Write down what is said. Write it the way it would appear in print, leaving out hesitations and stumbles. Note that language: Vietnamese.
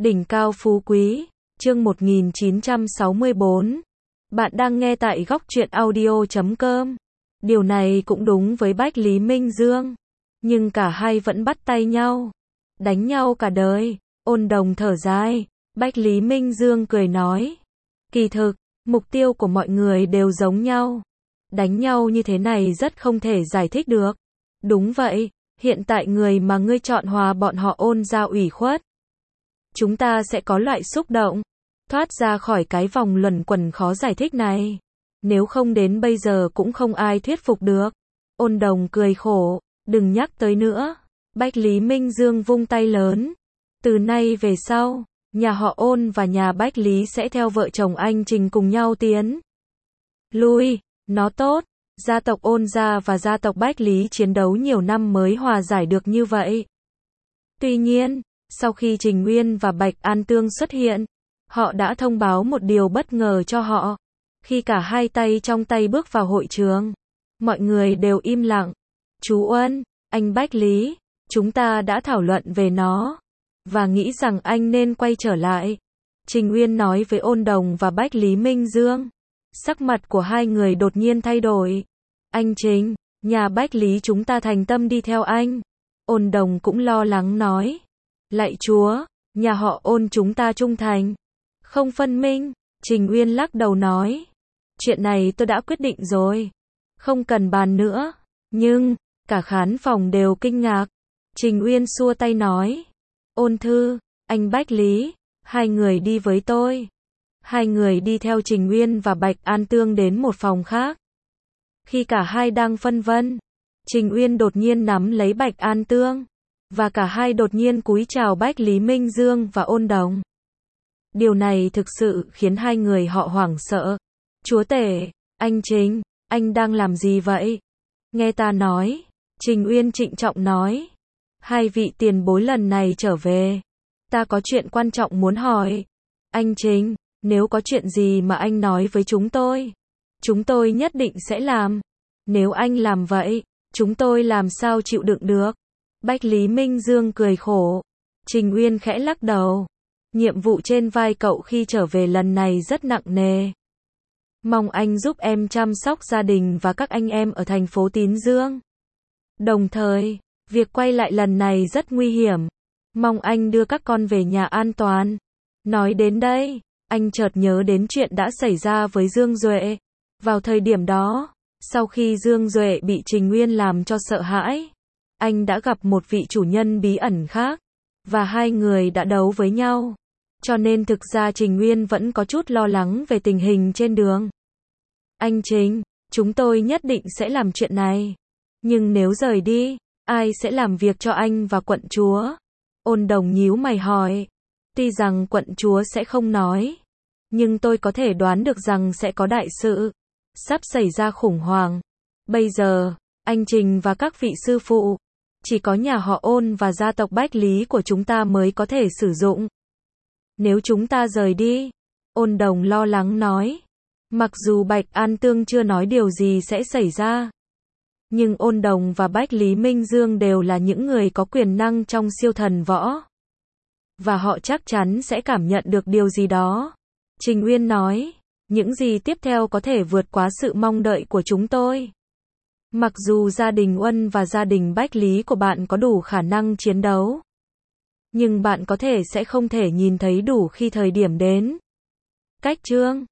Đỉnh cao phú quý, chương 1964. Bạn đang nghe tại góc truyện audio.com. Điều này cũng đúng với Bách Lý Minh Dương. Nhưng cả hai vẫn bắt tay nhau. Đánh nhau cả đời. Ôn Đồng thở dài. Bách Lý Minh Dương cười nói. Kỳ thực, mục tiêu của mọi người đều giống nhau. Đánh nhau như thế này rất không thể giải thích được. Đúng vậy, hiện tại người mà ngươi chọn hòa bọn họ Ôn ra ủy khuất. Chúng ta sẽ có loại xúc động, thoát ra khỏi cái vòng luẩn quẩn khó giải thích này. Nếu không đến bây giờ cũng không ai thuyết phục được. Ôn Đồng cười khổ, đừng nhắc tới nữa. Bách Lý Minh Dương vung tay lớn. Từ nay về sau, nhà họ Ôn và nhà Bách Lý sẽ theo vợ chồng anh Trình cùng nhau tiến lui. Nó tốt, gia tộc Ôn gia và gia tộc Bách Lý chiến đấu nhiều năm mới hòa giải được như vậy. Tuy nhiên, sau khi Trình Uyên và Bạch An Tương xuất hiện, họ đã thông báo một điều bất ngờ cho họ. Khi cả hai tay trong tay bước vào hội trường, mọi người đều im lặng. Chú Uân, anh Bách Lý, chúng ta đã thảo luận về nó, và nghĩ rằng anh nên quay trở lại. Trình Uyên nói với Ôn Đồng và Bách Lý Minh Dương. Sắc mặt của hai người đột nhiên thay đổi. Anh Trình, nhà Bách Lý chúng ta thành tâm đi theo anh. Ôn Đồng cũng lo lắng nói. Lạy Chúa, nhà họ Ôn chúng ta trung thành, không phân minh. Trình Uyên lắc đầu nói. Chuyện này tôi đã quyết định rồi, không cần bàn nữa. Nhưng, cả khán phòng đều kinh ngạc. Trình Uyên xua tay nói. Ôn Thư, anh Bách Lý, hai người đi với tôi. Hai người đi theo Trình Uyên và Bạch An Tương đến một phòng khác. Khi cả hai đang phân vân, Trình Uyên đột nhiên nắm lấy Bạch An Tương, và cả hai đột nhiên cúi chào Bách Lý Minh Dương và Ôn Đồng. Điều này thực sự khiến hai người họ hoảng sợ. Chúa tể, anh Trình, anh đang làm gì vậy? Nghe ta nói. Trình Uyên trịnh trọng nói. Hai vị tiền bối lần này trở về, ta có chuyện quan trọng muốn hỏi. Anh Trình, nếu có chuyện gì mà anh nói với chúng tôi nhất định sẽ làm. Nếu anh làm vậy, chúng tôi làm sao chịu đựng được? Bách Lý Minh Dương cười khổ. Trình Uyên khẽ lắc đầu. Nhiệm vụ trên vai cậu khi trở về lần này rất nặng nề. Mong anh giúp em chăm sóc gia đình và các anh em ở thành phố Tín Dương. Đồng thời, việc quay lại lần này rất nguy hiểm. Mong anh đưa các con về nhà an toàn. Nói đến đây, anh chợt nhớ đến chuyện đã xảy ra với Dương Duệ. Vào thời điểm đó, sau khi Dương Duệ bị Trình Uyên làm cho sợ hãi, anh đã gặp một vị chủ nhân bí ẩn khác, và hai người đã đấu với nhau. Cho nên thực ra Trình Uyên vẫn có chút lo lắng về tình hình trên đường. Anh Trình, chúng tôi nhất định sẽ làm chuyện này. Nhưng nếu rời đi, ai sẽ làm việc cho anh và quận chúa? Ôn Đồng nhíu mày hỏi. Tuy rằng quận chúa sẽ không nói, nhưng tôi có thể đoán được rằng sẽ có đại sự sắp xảy ra khủng hoảng. Bây giờ, anh Trình và các vị sư phụ, chỉ có nhà họ Ôn và gia tộc Bách Lý của chúng ta mới có thể sử dụng. Nếu chúng ta rời đi, Ôn Đồng lo lắng nói. Mặc dù Bạch An Tương chưa nói điều gì sẽ xảy ra, nhưng Ôn Đồng và Bách Lý Minh Dương đều là những người có quyền năng trong siêu thần võ, và họ chắc chắn sẽ cảm nhận được điều gì đó. Trình Uyên nói, những gì tiếp theo có thể vượt quá sự mong đợi của chúng tôi. Mặc dù gia đình Uân và gia đình Bách Lý của bạn có đủ khả năng chiến đấu, nhưng bạn có thể sẽ không thể nhìn thấy đủ khi thời điểm đến. Cách chương